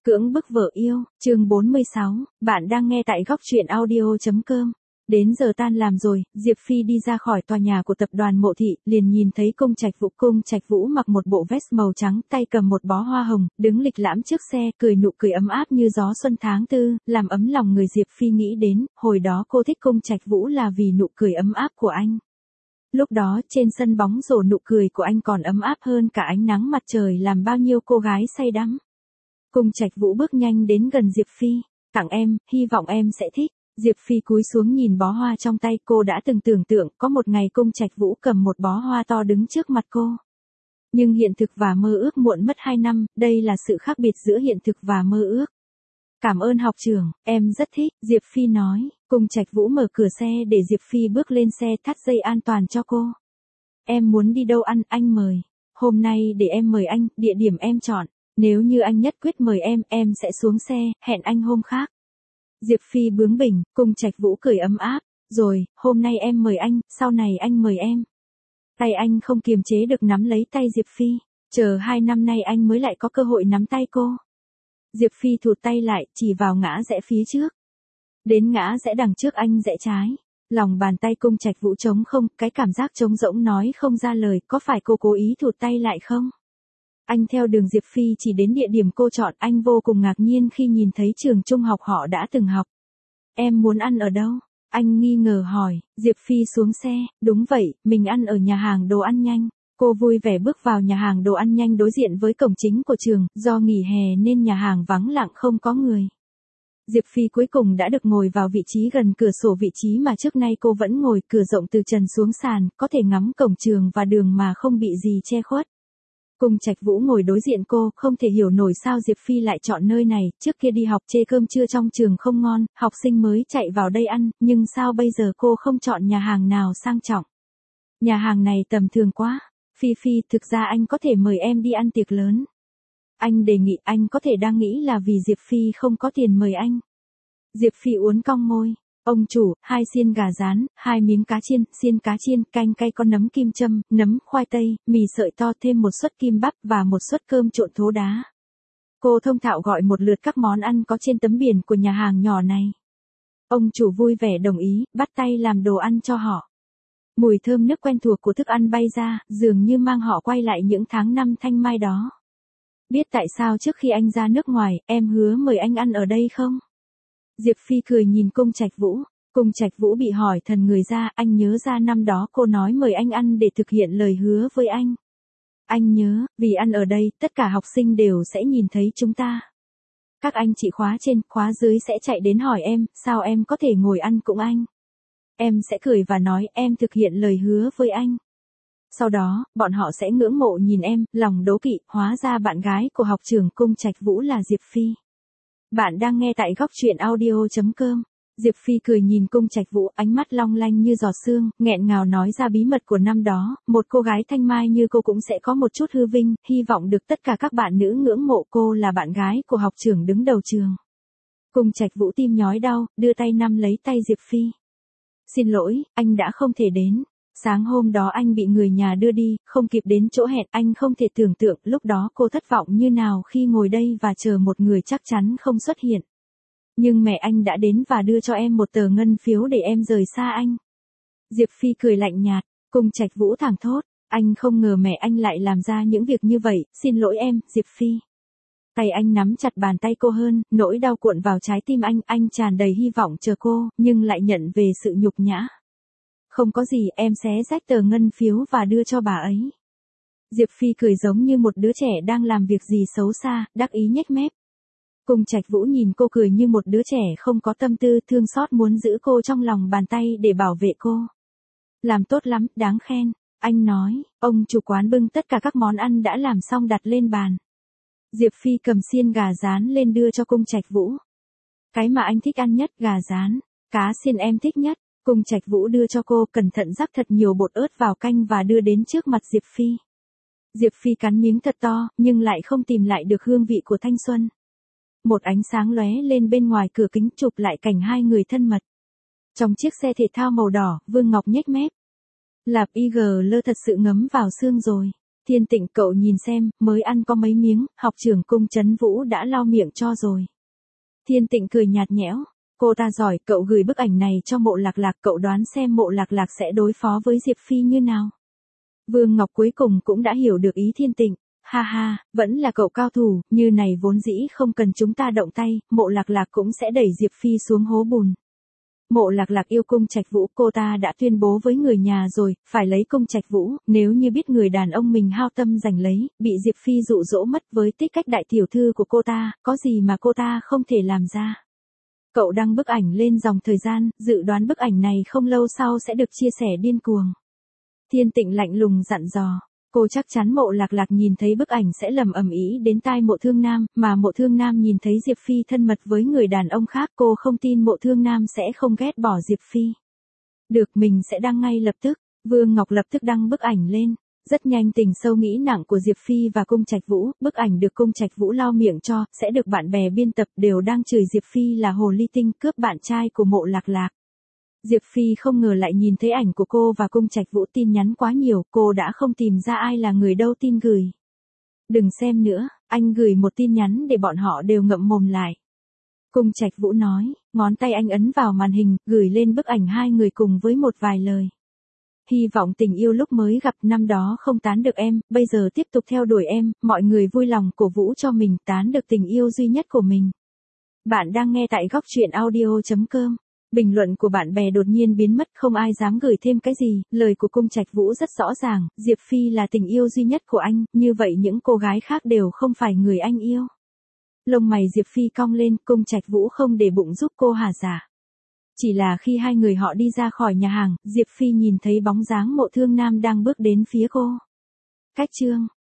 Cưỡng bức vợ yêu, chương 46, bạn đang nghe tại góc truyện audio.com. Đến giờ tan làm rồi, Diệp Phi đi ra khỏi tòa nhà của tập đoàn Mộ Thị, liền nhìn thấy Cung Trạch Vũ mặc một bộ vest màu trắng, tay cầm một bó hoa hồng, đứng lịch lãm trước xe, cười nụ cười ấm áp như gió xuân tháng tư, làm ấm lòng người. Diệp Phi nghĩ đến, hồi đó cô thích Cung Trạch Vũ là vì nụ cười ấm áp của anh. Lúc đó, trên sân bóng rổ nụ cười của anh còn ấm áp hơn cả ánh nắng mặt trời làm bao nhiêu cô gái say đắm. Cung Trạch Vũ bước nhanh đến gần Diệp Phi, tặng em, hy vọng em sẽ thích. Diệp Phi cúi xuống nhìn bó hoa trong tay, cô đã từng tưởng tượng có một ngày Cung Trạch Vũ cầm một bó hoa to đứng trước mặt cô. Nhưng hiện thực và mơ ước muộn mất 2 năm, đây là sự khác biệt giữa hiện thực và mơ ước. Cảm ơn học trưởng, em rất thích, Diệp Phi nói. Cung Trạch Vũ mở cửa xe để Diệp Phi bước lên xe, thắt dây an toàn cho cô. Em muốn đi đâu ăn, anh mời. Hôm nay để em mời anh, địa điểm em chọn. Nếu như anh nhất quyết mời em sẽ xuống xe, hẹn anh hôm khác. Diệp Phi bướng bỉnh, Cung Trạch Vũ cười ấm áp. Rồi, hôm nay em mời anh, sau này anh mời em. Tay anh không kiềm chế được nắm lấy tay Diệp Phi. Chờ 2 năm nay anh mới lại có cơ hội nắm tay cô. Diệp Phi thụt tay lại, chỉ vào ngã rẽ phía trước. Đến ngã rẽ đằng trước anh rẽ trái. Lòng bàn tay Cung Trạch Vũ trống không, cái cảm giác trống rỗng nói không ra lời, có phải cô cố ý thụt tay lại không? Anh theo đường Diệp Phi chỉ đến địa điểm cô chọn, anh vô cùng ngạc nhiên khi nhìn thấy trường trung học họ đã từng học. Em muốn ăn ở đâu? Anh nghi ngờ hỏi. Diệp Phi xuống xe, đúng vậy, mình ăn ở nhà hàng đồ ăn nhanh. Cô vui vẻ bước vào nhà hàng đồ ăn nhanh đối diện với cổng chính của trường, do nghỉ hè nên nhà hàng vắng lặng không có người. Diệp Phi cuối cùng đã được ngồi vào vị trí gần cửa sổ, vị trí mà trước nay cô vẫn ngồi, cửa rộng từ trần xuống sàn, có thể ngắm cổng trường và đường mà không bị gì che khuất. Cung Trạch Vũ ngồi đối diện cô, không thể hiểu nổi sao Diệp Phi lại chọn nơi này, trước kia đi học chê cơm trưa trong trường không ngon, học sinh mới chạy vào đây ăn, nhưng sao bây giờ cô không chọn nhà hàng nào sang trọng? Nhà hàng này tầm thường quá. Phi, thực ra anh có thể mời em đi ăn tiệc lớn. Anh đề nghị, anh có thể đang nghĩ là vì Diệp Phi không có tiền mời anh. Diệp Phi uốn cong môi. Ông chủ, 2 xiên gà rán, 2 miếng cá chiên, xiên cá chiên, canh cay có nấm kim châm, nấm khoai tây, mì sợi to, thêm một suất kim bắp và một suất cơm trộn thố đá. Cô thông thạo gọi một lượt các món ăn có trên tấm biển của nhà hàng nhỏ này. Ông chủ vui vẻ đồng ý, bắt tay làm đồ ăn cho họ. Mùi thơm nước quen thuộc của thức ăn bay ra, dường như mang họ quay lại những tháng năm thanh mai đó. Biết tại sao trước khi anh ra nước ngoài, em hứa mời anh ăn ở đây không? Diệp Phi cười nhìn Cung Trạch Vũ. Cung Trạch Vũ bị hỏi thần người ra, anh nhớ ra năm đó cô nói mời anh ăn để thực hiện lời hứa với anh. Anh nhớ, vì ăn ở đây, tất cả học sinh đều sẽ nhìn thấy chúng ta. Các anh chị khóa trên, khóa dưới sẽ chạy đến hỏi em, sao em có thể ngồi ăn cùng anh? Em sẽ cười và nói em thực hiện lời hứa với anh. Sau đó, bọn họ sẽ ngưỡng mộ nhìn em, lòng đố kỵ, hóa ra bạn gái của học trưởng Cung Trạch Vũ là Diệp Phi. Bạn đang nghe tại góc truyện audio.com. Diệp Phi cười nhìn Cung Trạch Vũ, ánh mắt long lanh như giọt sương, nghẹn ngào nói ra bí mật của năm đó, một cô gái thanh mai như cô cũng sẽ có một chút hư vinh, hy vọng được tất cả các bạn nữ ngưỡng mộ cô là bạn gái của học trưởng đứng đầu trường. Cung Trạch Vũ tim nhói đau, đưa tay nắm lấy tay Diệp Phi. Xin lỗi, anh đã không thể đến. Sáng hôm đó anh bị người nhà đưa đi, không kịp đến chỗ hẹn, anh không thể tưởng tượng lúc đó cô thất vọng như nào khi ngồi đây và chờ một người chắc chắn không xuất hiện. Nhưng mẹ anh đã đến và đưa cho em một tờ ngân phiếu để em rời xa anh. Diệp Phi cười lạnh nhạt, Cung Trạch Vũ thẳng thốt, anh không ngờ mẹ anh lại làm ra những việc như vậy, xin lỗi em, Diệp Phi. Tay anh nắm chặt bàn tay cô hơn, nỗi đau cuộn vào trái tim anh tràn đầy hy vọng chờ cô, nhưng lại nhận về sự nhục nhã. Không có gì, em xé rách tờ ngân phiếu và đưa cho bà ấy. Diệp Phi cười giống như một đứa trẻ đang làm việc gì xấu xa, đắc ý nhếch mép. Cung Trạch Vũ nhìn cô cười như một đứa trẻ không có tâm tư, thương xót muốn giữ cô trong lòng bàn tay để bảo vệ cô. Làm tốt lắm, đáng khen, anh nói. Ông chủ quán bưng tất cả các món ăn đã làm xong đặt lên bàn. Diệp Phi cầm xiên gà rán lên đưa cho Cung Trạch Vũ. Cái mà anh thích ăn nhất, gà rán, cá xiên em thích nhất. Cung Trạch Vũ đưa cho cô, cẩn thận rắc thật nhiều bột ớt vào canh và đưa đến trước mặt Diệp Phi. Diệp Phi cắn miếng thật to, nhưng lại không tìm lại được hương vị của thanh xuân. Một ánh sáng lóe lên bên ngoài cửa kính chụp lại cảnh hai người thân mật. Trong chiếc xe thể thao màu đỏ, Vương Ngọc nhếch mép. Lạp IG lơ thật sự ngấm vào xương rồi. Thiên Tịnh cậu nhìn xem, mới ăn có mấy miếng, học trưởng Cung Trấn Vũ đã lau miệng cho rồi. Thiên Tịnh cười nhạt nhẽo, cô ta giỏi, cậu gửi bức ảnh này cho Mộ Lạc Lạc, cậu đoán xem Mộ Lạc Lạc sẽ đối phó với Diệp Phi như nào. Vương Ngọc cuối cùng cũng đã hiểu được ý Thiên Tịnh, ha ha, vẫn là cậu cao thủ, như này vốn dĩ không cần chúng ta động tay, Mộ Lạc Lạc cũng sẽ đẩy Diệp Phi xuống hố bùn. Mộ Lạc Lạc yêu Cung Trạch Vũ, cô ta đã tuyên bố với người nhà rồi, phải lấy Cung Trạch Vũ, nếu như biết người đàn ông mình hao tâm giành lấy, bị Diệp Phi dụ dỗ mất với tích cách đại tiểu thư của cô ta, có gì mà cô ta không thể làm ra. Cậu đăng bức ảnh lên dòng thời gian, dự đoán bức ảnh này không lâu sau sẽ được chia sẻ điên cuồng. Thiên Tịnh lạnh lùng dặn dò, cô chắc chắn Mộ Lạc Lạc nhìn thấy bức ảnh sẽ lầm ầm ý đến tai Mộ Thương Nam, mà Mộ Thương Nam nhìn thấy Diệp Phi thân mật với người đàn ông khác, cô không tin Mộ Thương Nam sẽ không ghét bỏ Diệp Phi. Được, mình sẽ đăng ngay lập tức. Vương Ngọc lập tức đăng bức ảnh lên. Rất nhanh tình sâu nghĩ nặng của Diệp Phi và Cung Trạch Vũ, bức ảnh được Cung Trạch Vũ lau miệng cho, sẽ được bạn bè biên tập đều đang chửi Diệp Phi là hồ ly tinh cướp bạn trai của Mộ Lạc Lạc. Diệp Phi không ngờ lại nhìn thấy ảnh của cô và Cung Trạch Vũ, tin nhắn quá nhiều, cô đã không tìm ra ai là người đâu tin gửi. Đừng xem nữa, anh gửi một tin nhắn để bọn họ đều ngậm mồm lại. Cung Trạch Vũ nói, ngón tay anh ấn vào màn hình, gửi lên bức ảnh hai người cùng với một vài lời. Hy vọng tình yêu lúc mới gặp năm đó không tán được em, bây giờ tiếp tục theo đuổi em, mọi người vui lòng cổ vũ cho mình tán được tình yêu duy nhất của mình. Bạn đang nghe tại góc truyện audio.com. Bình luận của bạn bè đột nhiên biến mất, không ai dám gửi thêm cái gì, lời của Cung Trạch Vũ rất rõ ràng, Diệp Phi là tình yêu duy nhất của anh, như vậy những cô gái khác đều không phải người anh yêu. Lông mày Diệp Phi cong lên, Cung Trạch Vũ không để bụng giúp cô hà giả. Chỉ là khi hai người họ đi ra khỏi nhà hàng, Diệp Phi nhìn thấy bóng dáng Mộ Thương Nam đang bước đến phía cô. Cách chương